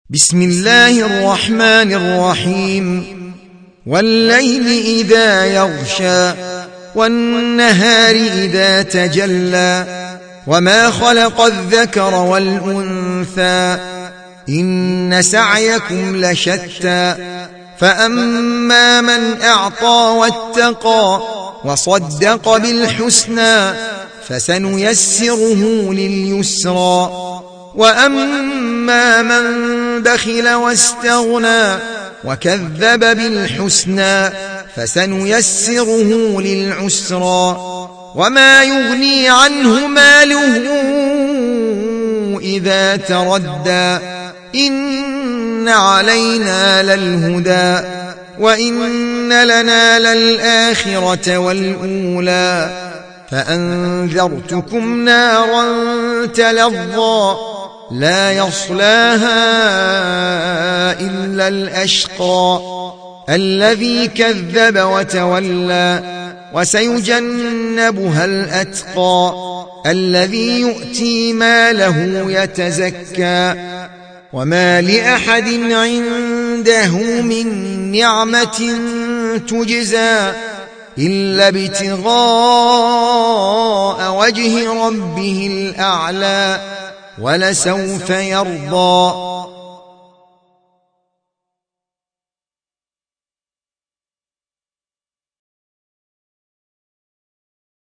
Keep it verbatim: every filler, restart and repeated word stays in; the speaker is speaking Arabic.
بسم الله الرحمن الرحيم والليل إذا يغشى والنهار إذا تجلى وما خلق الذكر والأنثى إن سعيكم لشتى فأما من أعطى واتقى وصدق بالحسنى فسنيسره لليسرى وأما من بخل واستغنى وكذب بالحسنى فسنيسره للعسرى وما يغني عنه ماله إذا تردى إن علينا للهدى وإن لنا للآخرة والأولى فأنذرتكم نارا تلظى لا يصلاها إلا الأشقى الذي كذب وتولى وسيجنبها الأتقى الذي يؤتي ماله يتزكى وما لأحد عنده من نعمة تجزى إلا ابتغاء وجه ربه الأعلى ولسوف يرضى